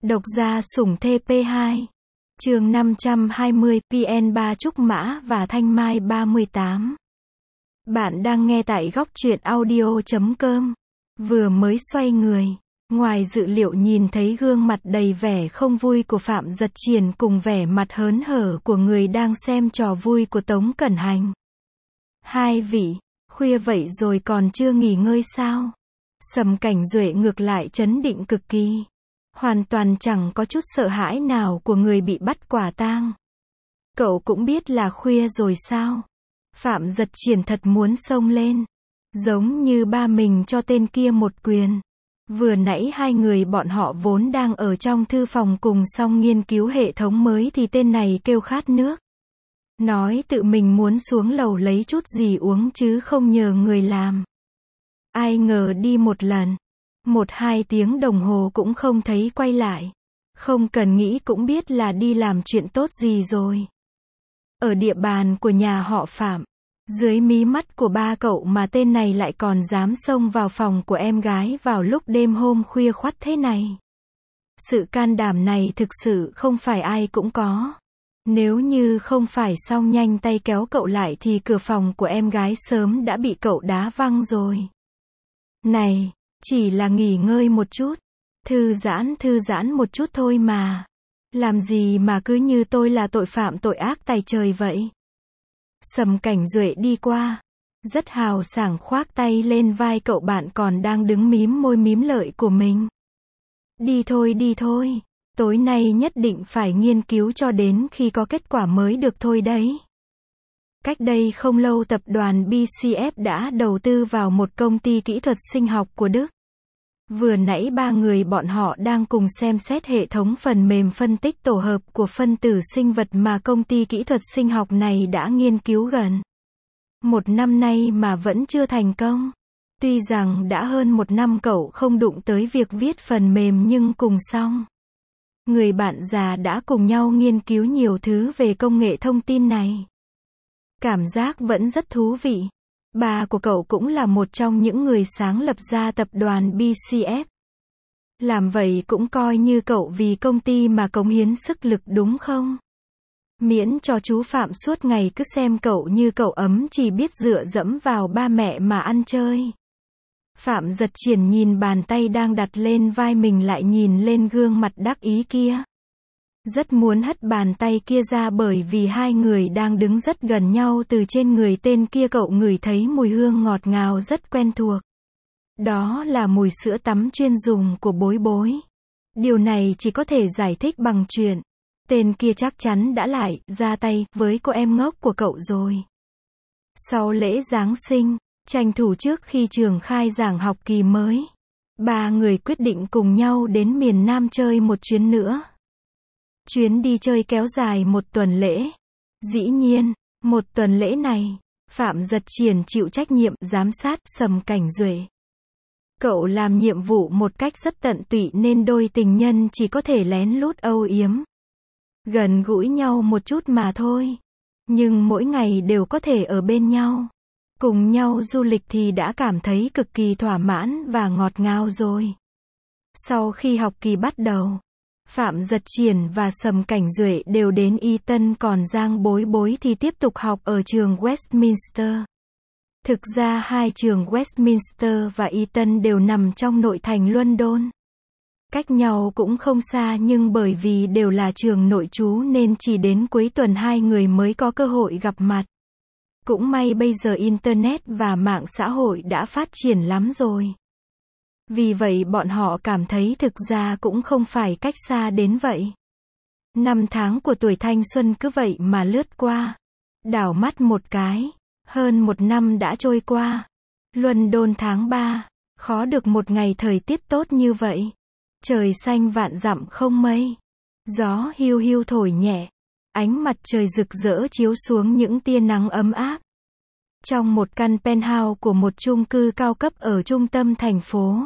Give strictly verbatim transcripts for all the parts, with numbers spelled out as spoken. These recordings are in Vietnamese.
Độc gia sủng thê pê hai. Chương năm trăm hai mươi, vê en ba Trúc Mã và Thanh Mai ba mươi tám. Bạn đang nghe tại góc truyện audio chấm com. Vừa mới xoay người, ngoài dự liệu nhìn thấy gương mặt đầy vẻ không vui của Phạm Giật Triền cùng vẻ mặt hớn hở của người đang xem trò vui của Tống Cẩn Hành. Hai vị, khuya vậy rồi còn chưa nghỉ ngơi sao? Sầm Cảnh Duệ ngược lại trấn định cực kỳ. Hoàn toàn chẳng có chút sợ hãi nào của người bị bắt quả tang. Cậu cũng biết là khuya rồi sao? Phạm Giật Triền thật muốn xông lên. Giống như ba mình cho tên kia một quyền. Vừa nãy hai người bọn họ vốn đang ở trong thư phòng cùng xong nghiên cứu hệ thống mới thì tên này kêu khát nước. Nói tự mình muốn xuống lầu lấy chút gì uống chứ không nhờ người làm. Ai ngờ đi một lần. Một hai tiếng đồng hồ cũng không thấy quay lại. Không cần nghĩ cũng biết là đi làm chuyện tốt gì rồi. Ở địa bàn của nhà họ Phạm, dưới mí mắt của ba cậu mà tên này lại còn dám xông vào phòng của em gái vào lúc đêm hôm khuya khoắt thế này. Sự can đảm này thực sự không phải ai cũng có. Nếu như không phải xong nhanh tay kéo cậu lại thì cửa phòng của em gái sớm đã bị cậu đá văng rồi. Này, chỉ là nghỉ ngơi một chút, thư giãn thư giãn một chút thôi mà. Làm gì mà cứ như tôi là tội phạm tội ác tày trời vậy? Sầm Cảnh Duệ đi qua, rất hào sảng khoác tay lên vai cậu bạn còn đang đứng mím môi mím lợi của mình. Đi thôi đi thôi, tối nay nhất định phải nghiên cứu cho đến khi có kết quả mới được thôi đấy. Cách đây không lâu tập đoàn bê xê ép đã đầu tư vào một công ty kỹ thuật sinh học của Đức. Vừa nãy ba người bọn họ đang cùng xem xét hệ thống phần mềm phân tích tổ hợp của phân tử sinh vật mà công ty kỹ thuật sinh học này đã nghiên cứu gần một năm nay mà vẫn chưa thành công. Tuy rằng đã hơn một năm cậu không đụng tới việc viết phần mềm nhưng cùng xong. Người bạn già đã cùng nhau nghiên cứu nhiều thứ về công nghệ thông tin này. Cảm giác vẫn rất thú vị. Bà của cậu cũng là một trong những người sáng lập ra tập đoàn bê xê ép. Làm vậy cũng coi như cậu vì công ty mà cống hiến sức lực đúng không? Miễn cho chú Phạm suốt ngày cứ xem cậu như cậu ấm chỉ biết dựa dẫm vào ba mẹ mà ăn chơi. Phạm Giật Triền nhìn bàn tay đang đặt lên vai mình lại nhìn lên gương mặt đắc ý kia. Rất muốn hất bàn tay kia ra bởi vì hai người đang đứng rất gần nhau từ trên người tên kia cậu ngửi thấy mùi hương ngọt ngào rất quen thuộc. Đó là mùi sữa tắm chuyên dùng của Bối Bối. Điều này chỉ có thể giải thích bằng chuyện tên kia chắc chắn đã lại ra tay với cô em ngốc của cậu rồi. Sau lễ Giáng sinh, tranh thủ trước khi trường khai giảng học kỳ mới, ba người quyết định cùng nhau đến miền Nam chơi một chuyến nữa. Chuyến đi chơi kéo dài một tuần lễ. Dĩ nhiên, một tuần lễ này, Phạm Giật Triền chịu trách nhiệm giám sát Sầm Cảnh Duệ. Cậu làm nhiệm vụ một cách rất tận tụy nên đôi tình nhân chỉ có thể lén lút âu yếm. Gần gũi nhau một chút mà thôi. Nhưng mỗi ngày đều có thể ở bên nhau. Cùng nhau du lịch thì đã cảm thấy cực kỳ thỏa mãn và ngọt ngào rồi. Sau khi học kỳ bắt đầu, Phạm Giật Triền và Sầm Cảnh Duệ đều đến Eton còn Giang Bối Bối thì tiếp tục học ở trường Westminster. Thực ra hai trường Westminster và Eton đều nằm trong nội thành London. Cách nhau cũng không xa nhưng bởi vì đều là trường nội trú nên chỉ đến cuối tuần hai người mới có cơ hội gặp mặt. Cũng may bây giờ Internet và mạng xã hội đã phát triển lắm rồi. Vì vậy bọn họ cảm thấy thực ra cũng không phải cách xa đến vậy. Năm tháng của tuổi thanh xuân cứ vậy mà lướt qua. Đảo mắt một cái, hơn một năm đã trôi qua. London tháng ba, khó được một ngày thời tiết tốt như vậy. Trời xanh vạn dặm không mây. Gió hiu hiu thổi nhẹ. Ánh mặt trời rực rỡ chiếu xuống những tia nắng ấm áp. Trong một căn penthouse của một chung cư cao cấp ở trung tâm thành phố.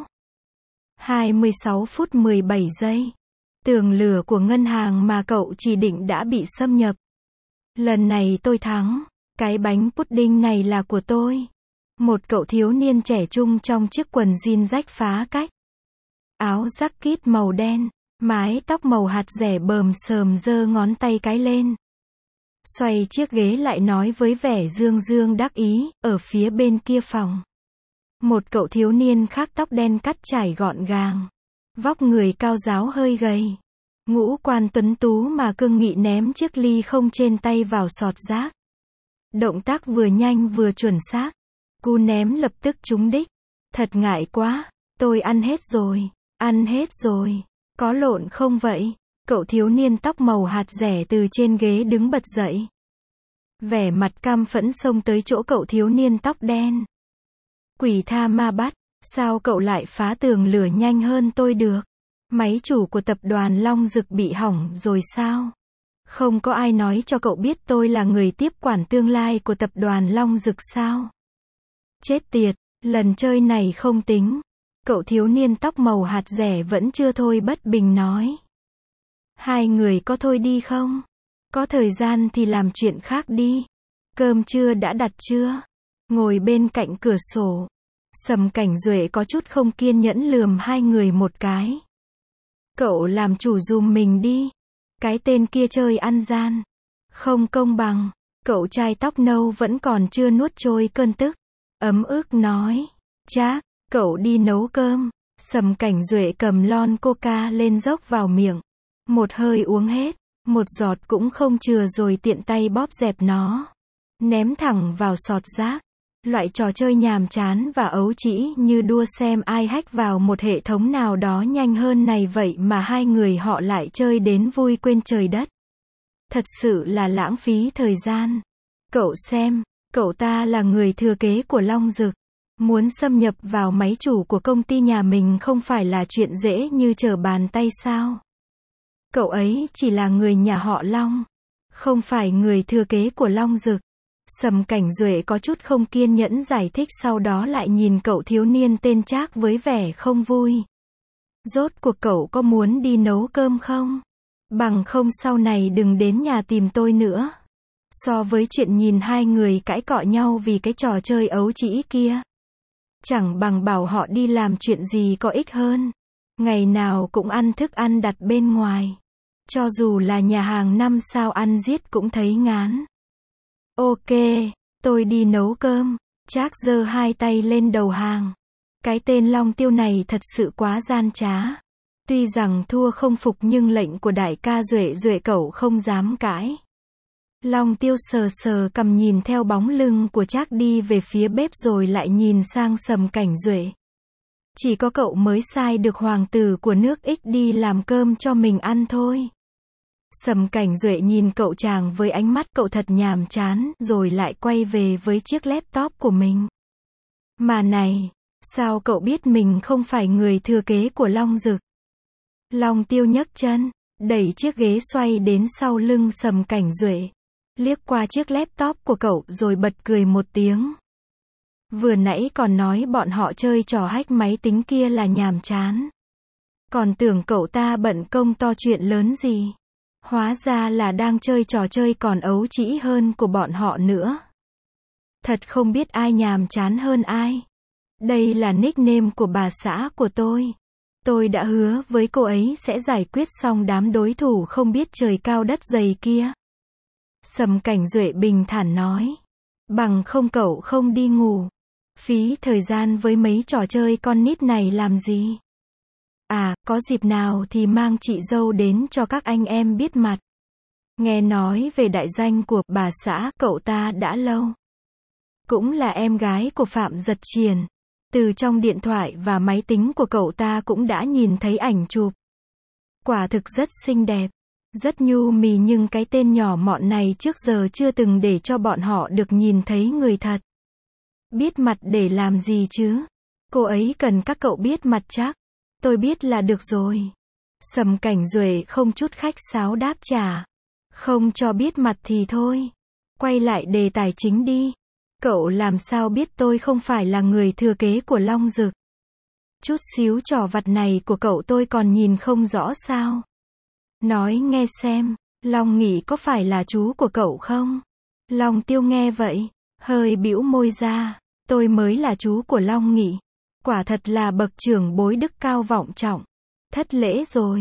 hai mươi sáu phút mười bảy giây. Tường lửa của ngân hàng mà cậu chỉ định đã bị xâm nhập. Lần này tôi thắng. Cái bánh pudding này là của tôi. Một cậu thiếu niên trẻ trung trong chiếc quần jean rách phá cách. Áo jacket màu đen. Mái tóc màu hạt dẻ bờm sờm giơ ngón tay cái lên. Xoay chiếc ghế lại nói với vẻ dương dương đắc ý, ở phía bên kia phòng. Một cậu thiếu niên khác tóc đen cắt trải gọn gàng. Vóc người cao ráo hơi gầy. Ngũ quan tuấn tú mà cương nghị ném chiếc ly không trên tay vào sọt rác. Động tác vừa nhanh vừa chuẩn xác. Cú ném lập tức trúng đích. Thật ngại quá, tôi ăn hết rồi, ăn hết rồi. Có lộn không vậy? Cậu thiếu niên tóc màu hạt dẻ từ trên ghế đứng bật dậy. Vẻ mặt cam phẫn xông tới chỗ cậu thiếu niên tóc đen. Quỷ tha ma bắt, sao cậu lại phá tường lửa nhanh hơn tôi được? Máy chủ của tập đoàn Long Dực bị hỏng rồi sao? Không có ai nói cho cậu biết tôi là người tiếp quản tương lai của tập đoàn Long Dực sao? Chết tiệt, lần chơi này không tính. Cậu thiếu niên tóc màu hạt dẻ vẫn chưa thôi bất bình nói. Hai người có thôi đi không? Có thời gian thì làm chuyện khác đi. Cơm trưa đã đặt chưa? Ngồi bên cạnh cửa sổ. Sầm Cảnh Duệ có chút không kiên nhẫn lườm hai người một cái. Cậu làm chủ dùm mình đi. Cái tên kia chơi ăn gian. Không công bằng. Cậu trai tóc nâu vẫn còn chưa nuốt trôi cơn tức. Ấm ức nói. Chác, cậu đi nấu cơm. Sầm Cảnh Duệ cầm lon coca lên dốc vào miệng. Một hơi uống hết. Một giọt cũng không chừa rồi tiện tay bóp dẹp nó. Ném thẳng vào sọt rác. Loại trò chơi nhàm chán và ấu trĩ như đua xem ai hack vào một hệ thống nào đó nhanh hơn này vậy mà hai người họ lại chơi đến vui quên trời đất. Thật sự là lãng phí thời gian. Cậu xem, cậu ta là người thừa kế của Long Dực. Muốn xâm nhập vào máy chủ của công ty nhà mình không phải là chuyện dễ như trở bàn tay sao? Cậu ấy chỉ là người nhà họ Long, không phải người thừa kế của Long Dực. Sầm Cảnh Duệ có chút không kiên nhẫn giải thích, sau đó lại nhìn cậu thiếu niên tên Trác với vẻ không vui. Rốt cuộc cậu có muốn đi nấu cơm không? Bằng không sau này đừng đến nhà tìm tôi nữa. So với chuyện nhìn hai người cãi cọ nhau vì cái trò chơi ấu trĩ kia, chẳng bằng bảo họ đi làm chuyện gì có ích hơn. Ngày nào cũng ăn thức ăn đặt bên ngoài. Cho dù là nhà hàng năm sao ăn giết cũng thấy ngán. Ok, tôi đi nấu cơm. Trác giơ hai tay lên đầu hàng. Cái tên Long Tiêu này thật sự quá gian trá. Tuy rằng thua không phục nhưng lệnh của đại ca Duệ Duệ cậu không dám cãi. Long Tiêu sờ sờ cằm nhìn theo bóng lưng của Trác đi về phía bếp rồi lại nhìn sang Sầm Cảnh Duệ. Chỉ có cậu mới sai được hoàng tử của nước X đi làm cơm cho mình ăn thôi. Sầm Cảnh Duệ nhìn cậu chàng với ánh mắt cậu thật nhàm chán, rồi lại quay về với chiếc laptop của mình. Mà này, sao cậu biết mình không phải người thừa kế của Long Dực? Long Tiêu nhấc chân, đẩy chiếc ghế xoay đến sau lưng Sầm Cảnh Duệ, liếc qua chiếc laptop của cậu rồi bật cười một tiếng. Vừa nãy còn nói bọn họ chơi trò hack máy tính kia là nhàm chán. Còn tưởng cậu ta bận công to chuyện lớn gì. Hóa ra là đang chơi trò chơi còn ấu trĩ hơn của bọn họ nữa. Thật không biết ai nhàm chán hơn ai. Đây là nickname của bà xã của tôi. Tôi đã hứa với cô ấy sẽ giải quyết xong đám đối thủ không biết trời cao đất dày kia. Sầm Cảnh Duệ bình thản nói. Bằng không cậu không đi ngủ. Phí thời gian với mấy trò chơi con nít này làm gì? À, có dịp nào thì mang chị dâu đến cho các anh em biết mặt. Nghe nói về đại danh của bà xã cậu ta đã lâu. Cũng là em gái của Phạm Giật Triền. Từ trong điện thoại và máy tính của cậu ta cũng đã nhìn thấy ảnh chụp. Quả thực rất xinh đẹp. Rất nhu mì nhưng cái tên nhỏ mọn này trước giờ chưa từng để cho bọn họ được nhìn thấy người thật. Biết mặt để làm gì chứ? Cô ấy cần các cậu biết mặt chắc. Tôi biết là được rồi. Sầm Cảnh Duệ không chút khách sáo đáp trả. Không cho biết mặt thì thôi. Quay lại đề tài chính đi. Cậu làm sao biết tôi không phải là người thừa kế của Long Dực? Chút xíu trò vặt này của cậu tôi còn nhìn không rõ sao? Nói nghe xem, Long Nghị có phải là chú của cậu không? Long Tiêu nghe vậy, hơi bĩu môi ra. Tôi mới là chú của Long Nghị. Quả thật là bậc trưởng bối đức cao vọng trọng. Thất lễ rồi.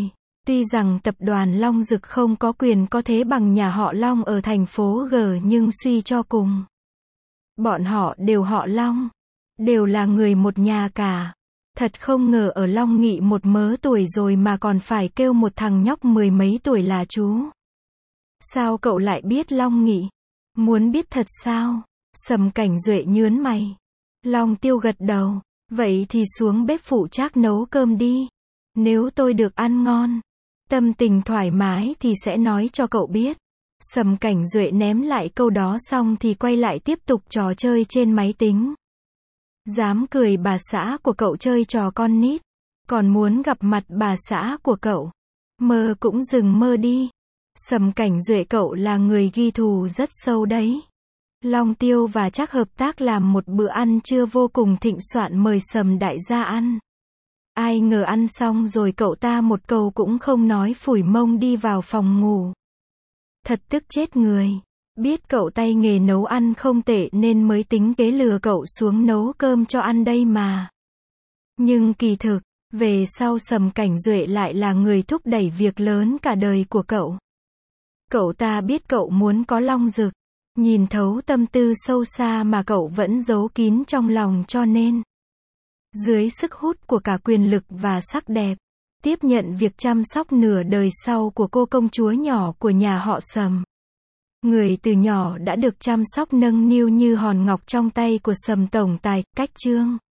Tuy rằng tập đoàn Long Dực không có quyền có thế bằng nhà họ Long ở thành phố G nhưng suy cho cùng, bọn họ đều họ Long, đều là người một nhà cả. Thật không ngờ ở Long Nghị một mớ tuổi rồi mà còn phải kêu một thằng nhóc mười mấy tuổi là chú. Sao cậu lại biết Long Nghị? Muốn biết thật sao? Sầm Cảnh Duệ nhướng mày. Long Tiêu gật đầu. Vậy thì xuống bếp phụ trách nấu cơm đi. Nếu tôi được ăn ngon, tâm tình thoải mái thì sẽ nói cho cậu biết. Sầm Cảnh Duệ ném lại câu đó xong thì quay lại tiếp tục trò chơi trên máy tính. Dám cười bà xã của cậu chơi trò con nít, còn muốn gặp mặt bà xã của cậu. Mơ cũng dừng mơ đi. Sầm Cảnh Duệ cậu là người ghi thù rất sâu đấy. Long Tiêu và Trác hợp tác làm một bữa ăn trưa vô cùng thịnh soạn mời Sầm đại gia ăn. Ai ngờ ăn xong rồi cậu ta một câu cũng không nói phủi mông đi vào phòng ngủ. Thật tức chết người. Biết cậu tay nghề nấu ăn không tệ nên mới tính kế lừa cậu xuống nấu cơm cho ăn đây mà. Nhưng kỳ thực, về sau Sầm Cảnh Duệ lại là người thúc đẩy việc lớn cả đời của cậu. Cậu ta biết cậu muốn có Long Dực, nhìn thấu tâm tư sâu xa mà cậu vẫn giấu kín trong lòng cho nên, dưới sức hút của cả quyền lực và sắc đẹp, tiếp nhận việc chăm sóc nửa đời sau của cô công chúa nhỏ của nhà họ Sầm. Người từ nhỏ đã được chăm sóc nâng niu như hòn ngọc trong tay của Sầm tổng tài, cách Trương.